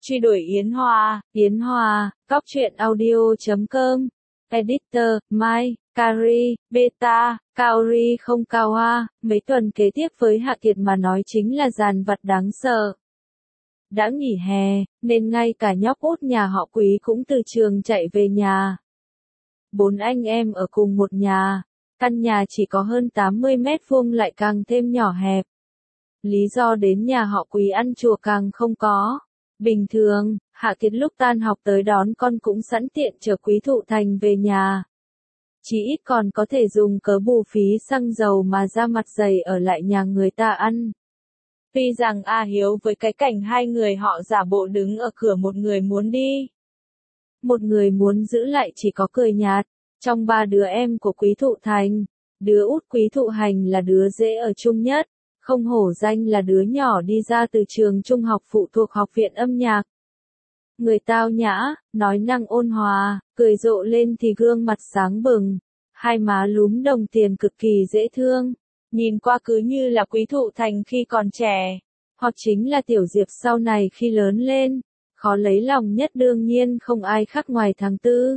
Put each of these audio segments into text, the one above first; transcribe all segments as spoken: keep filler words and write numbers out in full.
Truy đuổi Yến Hoa, Yến Hoa, Cóc truyện audio chấm com, Editor, Mai, Kari, Beta, Kaori không cao hoa, mấy tuần kế tiếp với Hạ Kiệt mà nói chính là dàn vặt đáng sợ. Đã nghỉ hè, nên ngay cả nhóc út nhà họ Quý cũng từ trường chạy về nhà. Bốn anh em ở cùng một nhà, căn nhà chỉ có hơn tám mươi mét vuông lại càng thêm nhỏ hẹp. Lý do đến nhà họ Quý ăn chùa càng không có. Bình thường, Hạ Kiệt lúc tan học tới đón con cũng sẵn tiện chở Quý Thụ Thành về nhà. Chỉ ít còn có thể dùng cớ bù phí xăng dầu mà ra mặt dày ở lại nhà người ta ăn. Tuy rằng A Hiếu với cái cảnh hai người họ giả bộ đứng ở cửa, một người muốn đi, một người muốn giữ lại, chỉ có cười nhạt. Trong ba đứa em của Quý Thụ Thành, đứa út Quý Thụ Hành là đứa dễ ở chung nhất, không hổ danh là đứa nhỏ đi ra từ trường trung học phụ thuộc học viện âm nhạc. Người tao nhã, nói năng ôn hòa, cười rộ lên thì gương mặt sáng bừng, hai má lúm đồng tiền cực kỳ dễ thương, nhìn qua cứ như là Quý Thụ Thành khi còn trẻ, hoặc chính là Tiểu Diệp sau này khi lớn lên. Khó lấy lòng nhất đương nhiên không ai khác ngoài tháng tư.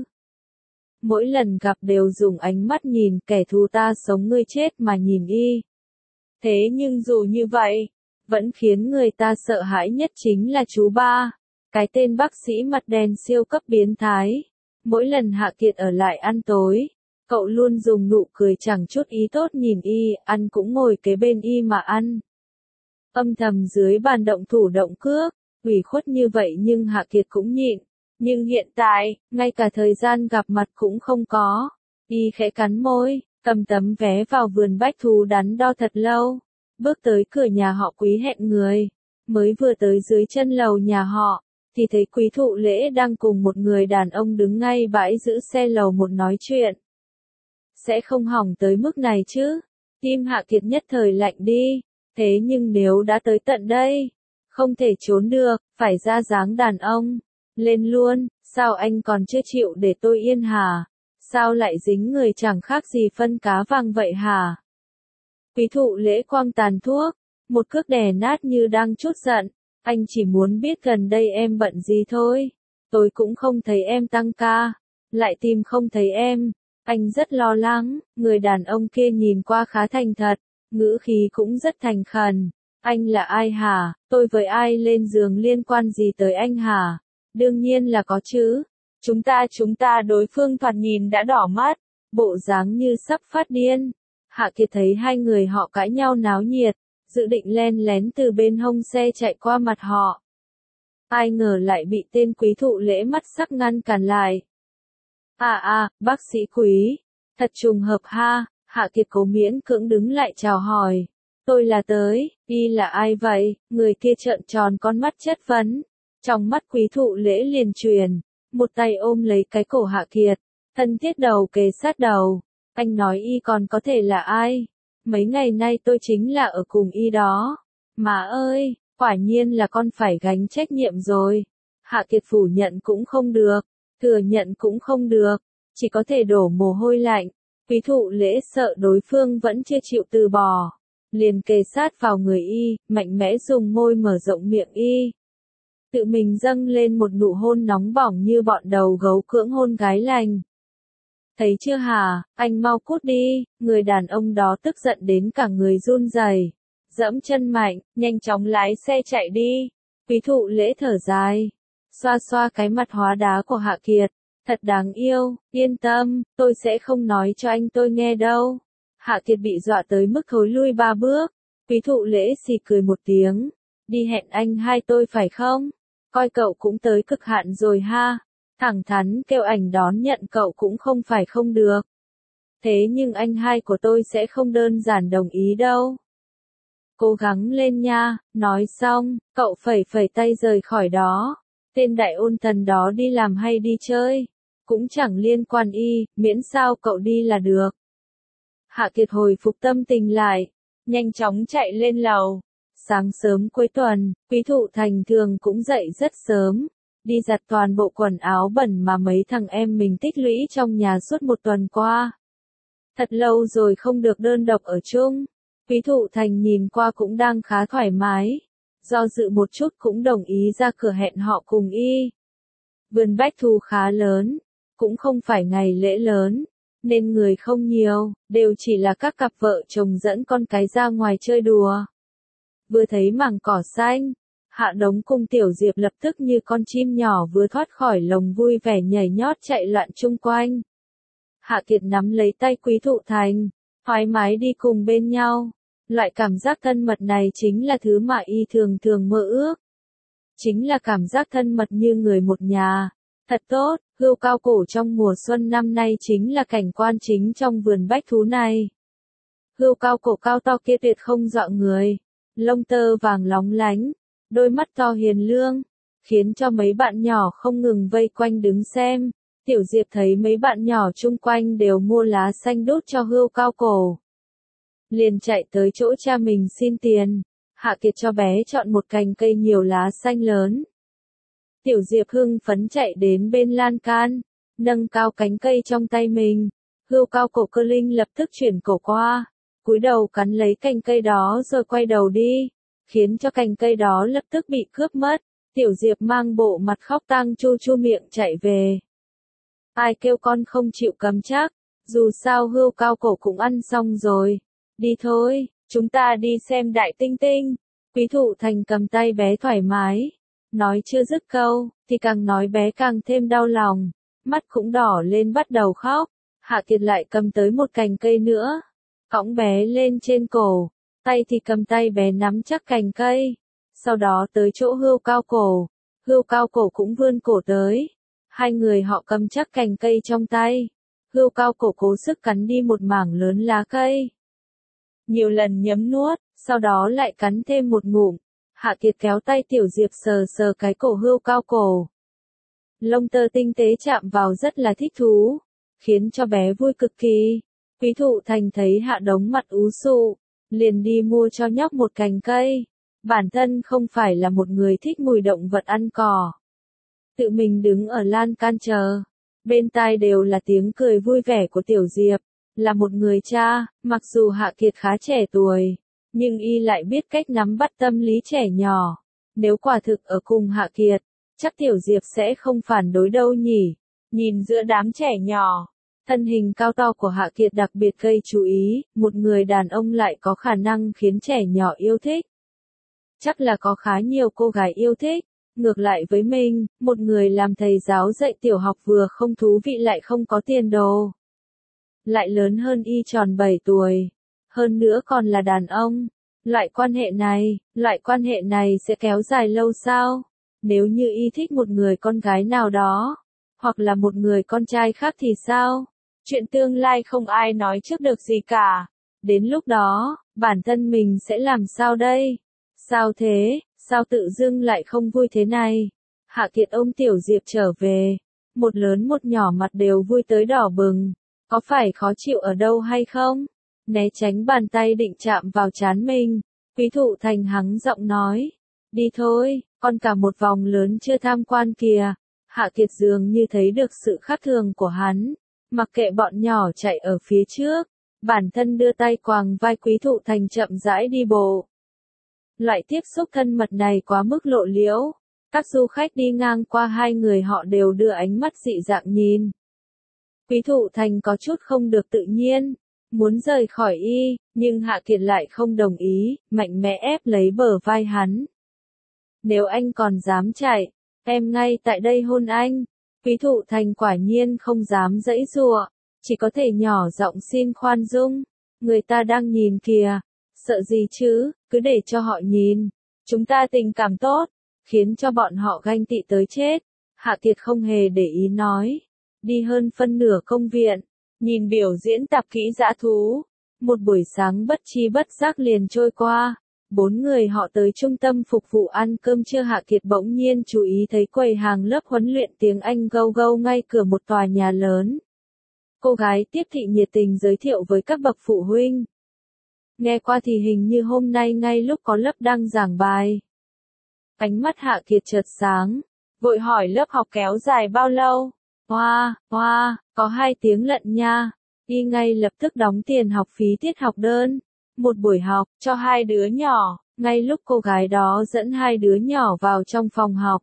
Mỗi lần gặp đều dùng ánh mắt nhìn kẻ thù ta sống ngươi chết mà nhìn y. Thế nhưng dù như vậy, vẫn khiến người ta sợ hãi nhất chính là chú ba, cái tên bác sĩ mặt đen siêu cấp biến thái. Mỗi lần Hạ Kiệt ở lại ăn tối, cậu luôn dùng nụ cười chẳng chút ý tốt nhìn y, ăn cũng ngồi kế bên y mà ăn. Âm thầm dưới bàn động thủ động cước, ủy khuất như vậy nhưng Hạ Kiệt cũng nhịn. Nhưng hiện tại, ngay cả thời gian gặp mặt cũng không có. Y khẽ cắn môi, cầm tấm vé vào vườn bách thú đắn đo thật lâu. Bước tới cửa nhà họ Quý hẹn người. Mới vừa tới dưới chân lầu nhà họ, thì thấy Quý Thụ Lễ đang cùng một người đàn ông đứng ngay bãi giữ xe lầu một nói chuyện. Sẽ không hỏng tới mức này chứ? Tim Hạ Kiệt nhất thời lạnh đi. Thế nhưng nếu đã tới tận đây, không thể trốn được, phải ra dáng đàn ông. Lên luôn, sao anh còn chưa chịu để tôi yên hả? Sao lại dính người chẳng khác gì phân cá vàng vậy hả? Quý Thụ Lễ quăng tàn thuốc, một cước đè nát như đang trút giận. Anh chỉ muốn biết gần đây em bận gì thôi. Tôi cũng không thấy em tăng ca, lại tìm không thấy em. Anh rất lo lắng. Người đàn ông kia nhìn qua khá thành thật, ngữ khí cũng rất thành khẩn. Anh là ai hả? Tôi với ai lên giường liên quan gì tới anh hả? Đương nhiên là có chứ. Chúng ta chúng ta đối phương thoạt nhìn đã đỏ mắt, bộ dáng như sắp phát điên. Hạ Kiệt thấy hai người họ cãi nhau náo nhiệt, dự định len lén từ bên hông xe chạy qua mặt họ. Ai ngờ lại bị tên Quý Thụ Lễ mắt sắc ngăn cản lại. À à, bác sĩ Quý, thật trùng hợp ha. Hạ Kiệt cố miễn cưỡng đứng lại chào hỏi. Tôi là tới, y là ai vậy? Người kia trợn tròn con mắt chất vấn. Trong mắt Quý Thụ Lễ liền truyền, một tay ôm lấy cái cổ Hạ Kiệt, thân thiết đầu kề sát đầu. Anh nói y còn có thể là ai? Mấy ngày nay tôi chính là ở cùng y đó. Má ơi, quả nhiên là con phải gánh trách nhiệm rồi. Hạ Kiệt phủ nhận cũng không được, thừa nhận cũng không được, chỉ có thể đổ mồ hôi lạnh. Quý Thụ Lễ sợ đối phương vẫn chưa chịu từ bỏ, liền kề sát vào người y, mạnh mẽ dùng môi mở rộng miệng y. Tự mình dâng lên một nụ hôn nóng bỏng như bọn đầu gấu cưỡng hôn gái lành. Thấy chưa hả, anh mau cút đi. Người đàn ông đó tức giận đến cả người run rẩy, dẫm chân mạnh, nhanh chóng lái xe chạy đi. Quý Thụ Lễ thở dài, xoa xoa cái mặt hóa đá của Hạ Kiệt. Thật đáng yêu, yên tâm, tôi sẽ không nói cho anh tôi nghe đâu. Hạ Kiệt bị dọa tới mức thối lui ba bước. Quý Thụ Lễ xì cười một tiếng. Đi hẹn anh hai tôi phải không? Coi cậu cũng tới cực hạn rồi ha. Thẳng thắn kêu ảnh đón nhận cậu cũng không phải không được. Thế nhưng anh hai của tôi sẽ không đơn giản đồng ý đâu. Cố gắng lên nha. Nói xong, cậu phẩy phẩy tay rời khỏi đó. Tên đại ôn thần đó đi làm hay đi chơi, cũng chẳng liên quan y, miễn sao cậu đi là được. Hạ Kiệt hồi phục tâm tình lại, nhanh chóng chạy lên lầu. Sáng sớm cuối tuần, Quý Thụ Thành thường cũng dậy rất sớm, đi giặt toàn bộ quần áo bẩn mà mấy thằng em mình tích lũy trong nhà suốt một tuần qua. Thật lâu rồi không được đơn độc ở chung. Quý Thụ Thành nhìn qua cũng đang khá thoải mái. do dự một chút cũng đồng ý ra cửa hẹn họ cùng y. Vườn bách thú khá lớn, cũng không phải ngày lễ lớn, nên người không nhiều, đều chỉ là các cặp vợ chồng dẫn con cái ra ngoài chơi đùa. Vừa thấy mảng cỏ xanh, Hạ Đống cùng Tiểu Diệp lập tức như con chim nhỏ vừa thoát khỏi lồng vui vẻ nhảy nhót chạy loạn chung quanh. Hạ Kiệt nắm lấy tay Quý Thụ Thành, thoải mái đi cùng bên nhau. Loại cảm giác thân mật này chính là thứ mà y thường thường mơ ước. Chính là cảm giác thân mật như người một nhà. Thật tốt, hươu cao cổ trong mùa xuân năm nay chính là cảnh quan chính trong vườn bách thú này. Hươu cao cổ cao to kia tuyệt không dọa người, lông tơ vàng lóng lánh, đôi mắt to hiền lương, khiến cho mấy bạn nhỏ không ngừng vây quanh đứng xem. Tiểu Diệp thấy mấy bạn nhỏ chung quanh đều mua lá xanh đốt cho hươu cao cổ, liền chạy tới chỗ cha mình xin tiền. Hạ Kiệt cho bé chọn một cành cây nhiều lá xanh lớn. Tiểu Diệp hưng phấn chạy đến bên lan can, nâng cao cánh cây trong tay mình. Hươu cao cổ cơ linh lập tức chuyển cổ qua, cúi đầu cắn lấy cành cây đó rồi quay đầu đi, khiến cho cành cây đó lập tức bị cướp mất. Tiểu Diệp mang bộ mặt khóc tang chu chu miệng chạy về. Ai kêu con không chịu cầm chắc, dù sao hươu cao cổ cũng ăn xong rồi. Đi thôi, chúng ta đi xem đại tinh tinh. Quý Thụ Thành cầm tay bé thoải mái. Nói chưa dứt câu, thì càng nói bé càng thêm đau lòng. Mắt cũng đỏ lên bắt đầu khóc. Hạ Kiệt lại cầm tới một cành cây nữa, cõng bé lên trên cổ. Tay thì cầm tay bé nắm chắc cành cây. Sau đó tới chỗ hươu cao cổ. Hươu cao cổ cũng vươn cổ tới. Hai người họ cầm chắc cành cây trong tay. Hươu cao cổ cố sức cắn đi một mảng lớn lá cây. Nhiều lần nhấm nuốt, sau đó lại cắn thêm một ngụm. Hạ Kiệt kéo tay Tiểu Diệp sờ sờ cái cổ hươu cao cổ. Lông tơ tinh tế chạm vào rất là thích thú, khiến cho bé vui cực kỳ. Quý Thụ Thành thấy Hạ Đống mặt ú sụ, liền đi mua cho nhóc một cành cây. Bản thân không phải là một người thích mùi động vật ăn cỏ. Tự mình đứng ở lan can chờ, bên tai đều là tiếng cười vui vẻ của Tiểu Diệp. Là một người cha, mặc dù Hạ Kiệt khá trẻ tuổi, nhưng y lại biết cách nắm bắt tâm lý trẻ nhỏ. Nếu quả thực ở cùng Hạ Kiệt, chắc Tiểu Diệp sẽ không phản đối đâu nhỉ. Nhìn giữa đám trẻ nhỏ, thân hình cao to của Hạ Kiệt đặc biệt gây chú ý, một người đàn ông lại có khả năng khiến trẻ nhỏ yêu thích. Chắc là có khá nhiều cô gái yêu thích. Ngược lại với mình, một người làm thầy giáo dạy tiểu học vừa không thú vị lại không có tiền đồ. Lại lớn hơn y tròn bảy tuổi. Hơn nữa còn là đàn ông. Loại quan hệ này, loại quan hệ này sẽ kéo dài lâu sao? Nếu như y thích một người con gái nào đó, hoặc là một người con trai khác thì sao? Chuyện tương lai không ai nói trước được gì cả. Đến lúc đó, bản thân mình sẽ làm sao đây? Sao thế? Sao tự dưng lại không vui thế này? Hạ Kiệt ôm Tiểu Diệp trở về. Một lớn một nhỏ mặt đều vui tới đỏ bừng. Có phải khó chịu ở đâu hay không? Né tránh bàn tay định chạm vào trán mình. Quý Thụ Thành hắng giọng nói. Đi thôi, con cả một vòng lớn chưa tham quan kìa. Hạ Kiệt dường như thấy được sự khác thường của hắn. Mặc kệ bọn nhỏ chạy ở phía trước. Bản thân đưa tay quàng vai Quý Thụ Thành chậm rãi đi bộ. Loại tiếp xúc thân mật này quá mức lộ liễu. Các du khách đi ngang qua hai người họ đều đưa ánh mắt dị dạng nhìn. Quý Thụ Thành có chút không được tự nhiên, muốn rời khỏi y, nhưng Hạ Kiệt lại không đồng ý, mạnh mẽ ép lấy bờ vai hắn. Nếu anh còn dám chạy, em ngay tại đây hôn anh. Quý Thụ Thành quả nhiên không dám giãy giụa, chỉ có thể nhỏ giọng xin khoan dung. Người ta đang nhìn kìa, sợ gì chứ, cứ để cho họ nhìn. Chúng ta tình cảm tốt, khiến cho bọn họ ganh tị tới chết. Hạ Kiệt không hề để ý nói. Đi hơn phân nửa công viện, nhìn biểu diễn tạp kỹ dã thú. Một buổi sáng bất chi bất giác liền trôi qua. Bốn người họ tới trung tâm phục vụ ăn cơm trưa. Hạ Kiệt bỗng nhiên chú ý thấy quầy hàng lớp huấn luyện tiếng Anh Go Go ngay cửa một tòa nhà lớn. Cô gái tiếp thị nhiệt tình giới thiệu với các bậc phụ huynh. Nghe qua thì hình như hôm nay ngay lúc có lớp đang giảng bài. Ánh mắt Hạ Kiệt chợt sáng, vội hỏi lớp học kéo dài bao lâu? Hoa, hoa, có hai tiếng lận nha. Y ngay lập tức đóng tiền học phí tiết học đơn. Một buổi học, cho hai đứa nhỏ, Ngay lúc cô gái đó dẫn hai đứa nhỏ vào trong phòng học,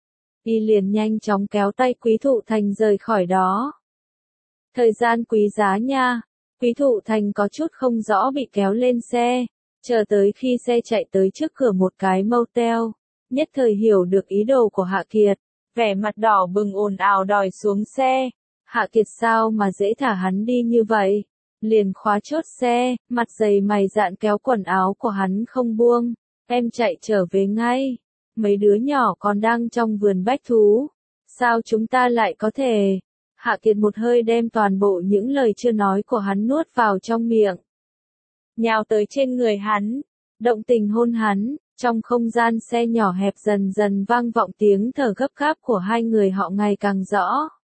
y liền nhanh chóng kéo tay Quý Thụ Thành rời khỏi đó. Thời gian quý giá nha. Quý Thụ Thành có chút không rõ bị kéo lên xe, chờ tới khi xe chạy tới trước cửa một cái motel, nhất thời hiểu được ý đồ của Hạ Kiệt, vẻ mặt đỏ bừng ồn ào đòi xuống xe. Hạ Kiệt sao mà dễ thả hắn đi như vậy, liền khóa chốt xe, mặt dày mày dạn kéo quần áo của hắn không buông, em chạy trở về ngay, mấy đứa nhỏ còn đang trong vườn bách thú, sao chúng ta lại có thể... Hạ Kiệt một hơi đem toàn bộ những lời chưa nói của hắn nuốt vào trong miệng. Nhào tới trên người hắn, động tình hôn hắn, trong không gian xe nhỏ hẹp dần dần vang vọng tiếng thở gấp gáp của hai người họ ngày càng rõ.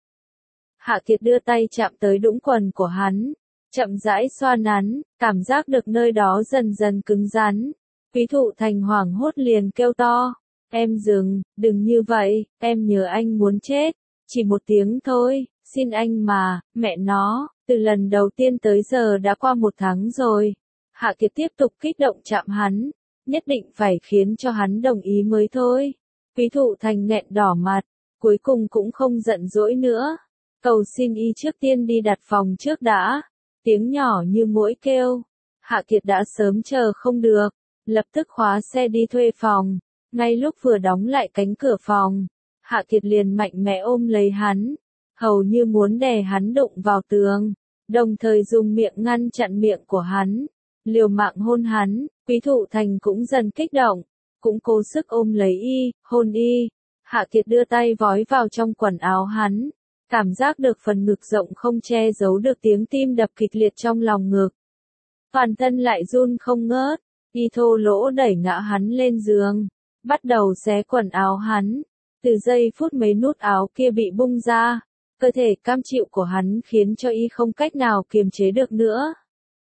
Hạ Kiệt đưa tay chạm tới đũng quần của hắn, chậm rãi xoa nắn, cảm giác được nơi đó dần dần cứng rắn. Quý Thụ Thành hoảng hốt liền kêu to, em dừng, đừng như vậy, em nhớ anh muốn chết, chỉ một tiếng thôi. Xin anh mà, mẹ nó, từ lần đầu tiên tới giờ đã qua một tháng rồi. Hạ Kiệt tiếp tục kích động chạm hắn, nhất định phải khiến cho hắn đồng ý mới thôi. Quý Thụ Thành nghẹn đỏ mặt, cuối cùng cũng không giận dỗi nữa. Cầu xin y trước tiên đi đặt phòng trước đã. Tiếng nhỏ như muỗi kêu. Hạ Kiệt đã sớm chờ không được, lập tức khóa xe đi thuê phòng. Ngay lúc vừa đóng lại cánh cửa phòng, Hạ Kiệt liền mạnh mẽ ôm lấy hắn, hầu như muốn đè hắn đụng vào tường, đồng thời dùng miệng ngăn chặn miệng của hắn, liều mạng hôn hắn. Quý Thụ Thành cũng dần kích động, cũng cố sức ôm lấy y, hôn y. Hạ Kiệt đưa tay vói vào trong quần áo hắn, cảm giác được phần ngực rộng không che giấu được tiếng tim đập kịch liệt trong lòng ngực. Toàn thân lại run không ngớt, y thô lỗ đẩy ngã hắn lên giường, bắt đầu xé quần áo hắn. Từ giây phút mấy nút áo kia bị bung ra, cơ thể cam chịu của hắn khiến cho y không cách nào kiềm chế được nữa.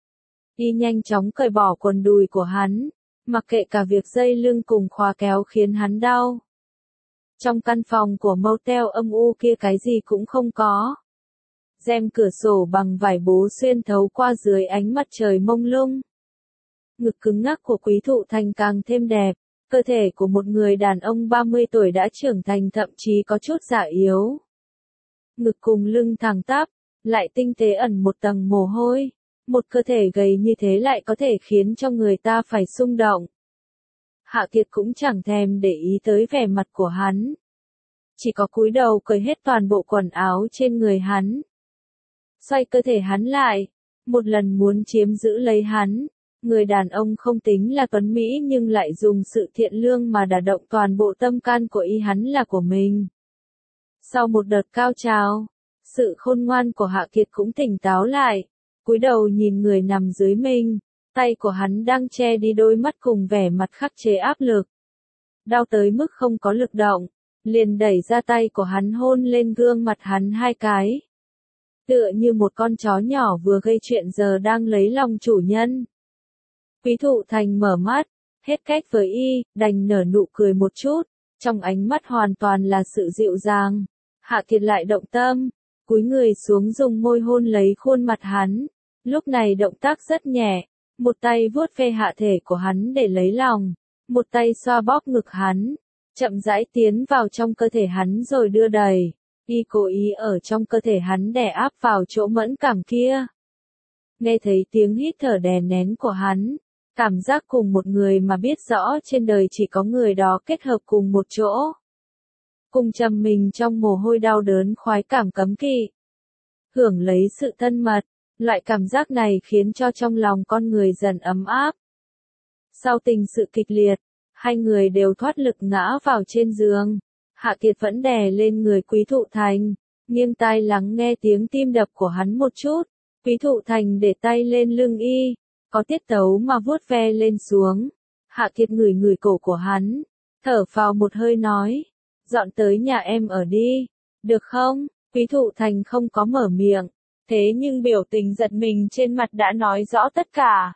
Y nhanh chóng cởi bỏ quần đùi của hắn, mặc kệ cả việc dây lưng cùng khóa kéo khiến hắn đau. Trong căn phòng của motel âm u kia cái gì cũng không có. Rèm cửa sổ bằng vải bố xuyên thấu qua dưới ánh mặt trời mông lung. Ngực cứng ngắc của Quý Thụ Thành càng thêm đẹp, cơ thể của một người đàn ông ba mươi tuổi đã trưởng thành thậm chí có chút già yếu. Ngực cùng lưng thẳng tắp, lại tinh tế ẩn một tầng mồ hôi, một cơ thể gầy như thế lại có thể khiến cho người ta phải xung động. Hạ Kiệt cũng chẳng thèm để ý tới vẻ mặt của hắn, chỉ có cúi đầu cởi hết toàn bộ quần áo trên người hắn. Xoay cơ thể hắn lại, một lần muốn chiếm giữ lấy hắn. Người đàn ông không tính là tuấn mỹ nhưng lại dùng sự thiện lương mà đả động toàn bộ tâm can của y, hắn là của mình. Sau một đợt cao trào, sự khôn ngoan của Hạ Kiệt cũng tỉnh táo lại, cúi đầu nhìn người nằm dưới mình, tay của hắn đang che đi đôi mắt cùng vẻ mặt khắc chế áp lực. Đau tới mức không có lực động, liền đẩy ra tay của hắn hôn lên gương mặt hắn hai cái. Tựa như một con chó nhỏ vừa gây chuyện giờ đang lấy lòng chủ nhân. Quý Thụ Thành mở mắt, hết cách với y, đành nở nụ cười một chút, trong ánh mắt hoàn toàn là sự dịu dàng. Hạ Kiệt lại động tâm, cúi người xuống dùng môi hôn lấy khuôn mặt hắn, lúc này động tác rất nhẹ, một tay vuốt ve hạ thể của hắn để lấy lòng, một tay xoa bóp ngực hắn, chậm rãi tiến vào trong cơ thể hắn rồi đưa đẩy, y cố ý ở trong cơ thể hắn đè áp vào chỗ mẫn cảm kia. Nghe thấy tiếng hít thở đè nén của hắn, cảm giác cùng một người mà biết rõ trên đời chỉ có người đó kết hợp cùng một chỗ. Cùng trầm mình trong mồ hôi đau đớn khoái cảm cấm kỵ. Hưởng lấy sự thân mật, loại cảm giác này khiến cho trong lòng con người dần ấm áp. Sau tình sự kịch liệt, hai người đều thoát lực ngã vào trên giường. Hạ Kiệt vẫn đè lên người Quý Thụ Thành, nghiêng tai lắng nghe tiếng tim đập của hắn một chút. Quý Thụ Thành để tay lên lưng y, có tiết tấu mà vuốt ve lên xuống. Hạ Kiệt ngửi ngửi cổ của hắn, thở phào một hơi nói, dọn tới nhà em ở đi, được không? Quý Thụ Thành không có mở miệng, thế nhưng biểu tình giật mình trên mặt đã nói rõ tất cả.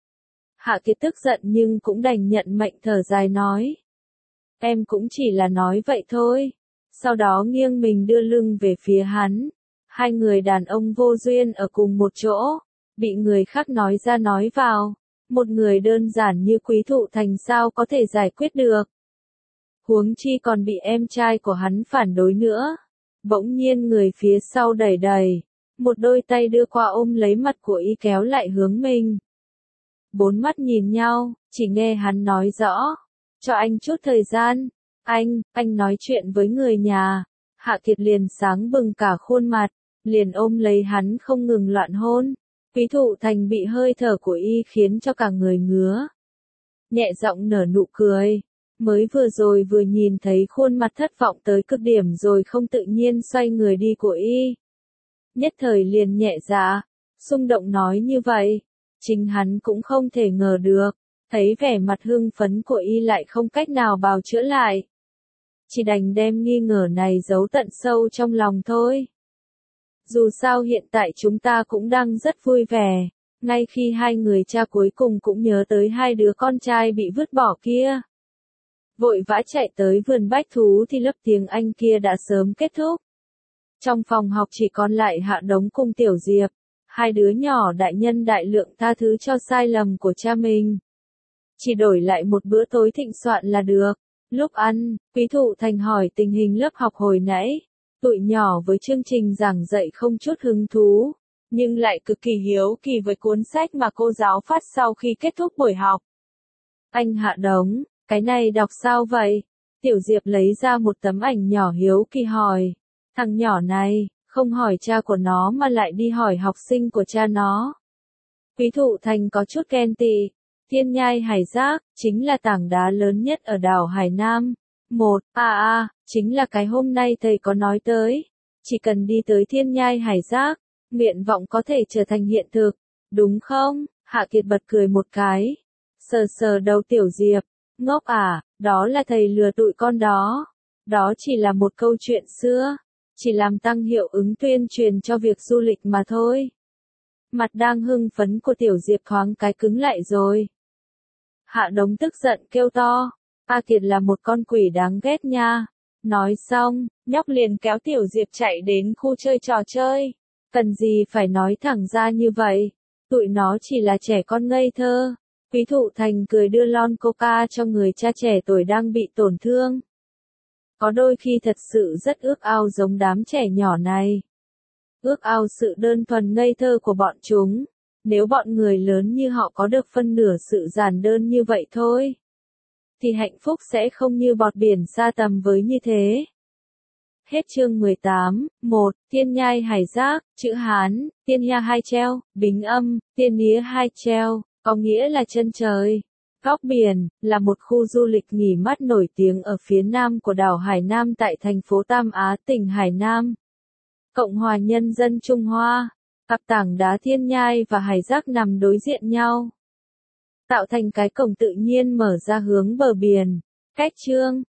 Hạ Kiệt tức giận nhưng cũng đành nhận mệnh, thở dài nói, em cũng chỉ là nói vậy thôi. Sau đó nghiêng mình đưa lưng về phía hắn. Hai người đàn ông vô duyên ở cùng một chỗ, bị người khác nói ra nói vào, một người đơn giản như Quý Thụ Thành sao có thể giải quyết được. Huống chi còn bị em trai của hắn phản đối nữa. Bỗng nhiên người phía sau đẩy đẩy, một đôi tay đưa qua ôm lấy mặt của y kéo lại hướng mình. Bốn mắt nhìn nhau, chỉ nghe hắn nói rõ, cho anh chút thời gian, anh, anh nói chuyện với người nhà. Hạ Kiệt liền sáng bừng cả khuôn mặt, liền ôm lấy hắn không ngừng loạn hôn. Quý Thụ Thành bị hơi thở của y khiến cho cả người ngứa. Nhẹ giọng nở nụ cười, mới vừa rồi vừa nhìn thấy khuôn mặt thất vọng tới cực điểm rồi không tự nhiên xoay người đi của y. Nhất thời liền nhẹ dạ, xung động nói như vậy, chính hắn cũng không thể ngờ được, thấy vẻ mặt hưng phấn của y lại không cách nào bào chữa lại. Chỉ đành đem nghi ngờ này giấu tận sâu trong lòng thôi. Dù sao hiện tại chúng ta cũng đang rất vui vẻ, ngay khi hai người cha cuối cùng cũng nhớ tới hai đứa con trai bị vứt bỏ kia. Vội vã chạy tới vườn bách thú thì lớp tiếng Anh kia đã sớm kết thúc. Trong phòng học chỉ còn lại Hạ Đống cùng Tiểu Diệp, hai đứa nhỏ đại nhân đại lượng tha thứ cho sai lầm của cha mình. Chỉ đổi lại một bữa tối thịnh soạn là được. Lúc ăn, Quý Thụ Thành hỏi tình hình lớp học hồi nãy. Tụi nhỏ với chương trình giảng dạy không chút hứng thú, nhưng lại cực kỳ hiếu kỳ với cuốn sách mà cô giáo phát sau khi kết thúc buổi học. Anh Hạ Đống, cái này đọc sao vậy? Tiểu Diệp lấy ra một tấm ảnh nhỏ hiếu kỳ hỏi. Thằng nhỏ này, không hỏi cha của nó mà lại đi hỏi học sinh của cha nó. Quý Thụ Thành có chút ghen tị. Thiên Nhai Hải Giác, chính là tảng đá lớn nhất ở đảo Hải Nam. Một, à à, chính là cái hôm nay thầy có nói tới. Chỉ cần đi tới Thiên Nhai Hải Giác, nguyện vọng có thể trở thành hiện thực, đúng không? Hạ Kiệt bật cười một cái. Sờ sờ đầu Tiểu Diệp, ngốc à, đó là thầy lừa tụi con đó. Đó chỉ là một câu chuyện xưa, chỉ làm tăng hiệu ứng tuyên truyền cho việc du lịch mà thôi. Mặt đang hưng phấn của Tiểu Diệp thoáng cái cứng lại rồi. Hạ Đống tức giận kêu to, A Kiệt là một con quỷ đáng ghét nha. Nói xong, nhóc liền kéo Tiểu Diệp chạy đến khu chơi trò chơi. Cần gì phải nói thẳng ra như vậy, tụi nó chỉ là trẻ con ngây thơ. Quý Thụ Thành cười đưa lon coca cho người cha trẻ tuổi đang bị tổn thương. Có đôi khi thật sự rất ước ao giống đám trẻ nhỏ này. Ước ao sự đơn thuần ngây thơ của bọn chúng. Nếu bọn người lớn như họ có được phân nửa sự giản đơn như vậy thôi, thì hạnh phúc sẽ không như bọt biển sa tầm với như thế. Hết chương mười tám, một, Thiên Nhai Hải Giác, chữ Hán, Thiên Nha hai treo, bính âm, Thiên Nía hai treo, có nghĩa là chân trời. Góc biển, là một khu du lịch nghỉ mát nổi tiếng ở phía nam của đảo Hải Nam tại thành phố Tam Á, tỉnh Hải Nam, Cộng hòa Nhân dân Trung Hoa. Cặp tảng đá Thiên Nhai và Hải Giác nằm đối diện nhau, tạo thành cái cổng tự nhiên mở ra hướng bờ biển. Cách chương